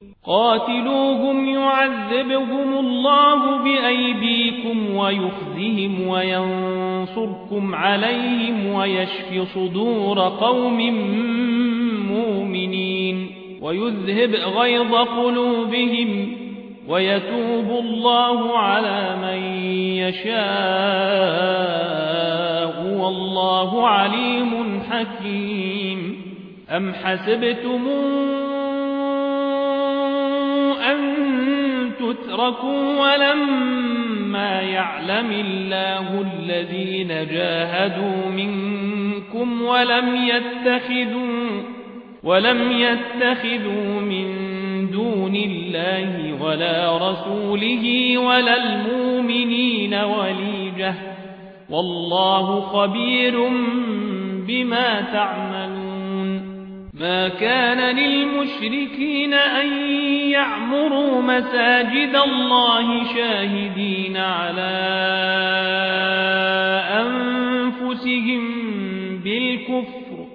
قاتلوهم يعذبهم الله بأيديكم ويخزهم وينصركم عليهم ويشف صدور قوم مؤمنين ويذهب غيظ قلوبهم ويتوب الله على من يشاء والله عليم حكيم. أم حسبتم أن تتركوا ولما يعلم الله الذين جاهدوا منكم ولم يتخذوا من دون الله ولا رسوله ولا المؤمنين وليجة والله خبير بما تعملون. ما كان للمشركين أن يعمروا مساجد الله شاهدين على أنفسهم بالكفر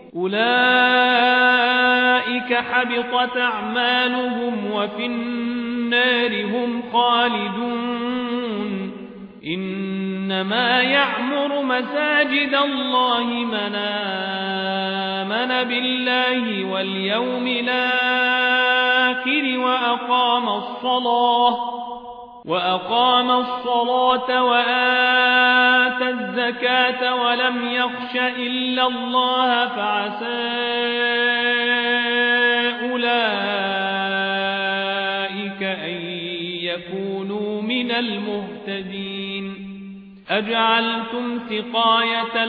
أولئك حبطت أعمالهم وفي النار هم خالدون. إنما يعمر مساجد الله من آمن بالله واليوم الآخر وأقام الصلاة وآتى الزكاة ولم يخش إلا الله فعسى أولئك أن يكونوا من المهتدين. أجعلتم سقاية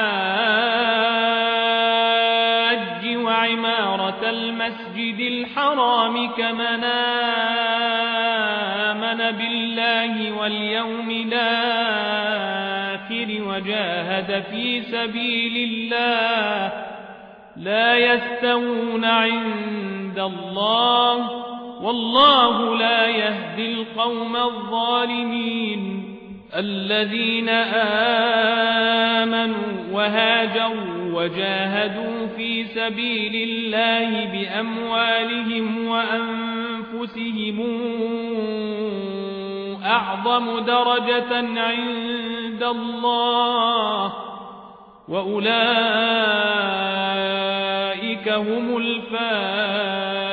الحاج وعمارة المسجد الحرام كمن آمن بالله واليوم الآخر وجاهد في سبيل الله لا يستوون عند الله والله لا يهدي القوم الظالمين. الذين آمنوا وهاجروا وجاهدوا في سبيل الله بأموالهم وأنفسهم أعظم درجة عند الله وأولئك هم الفائزون.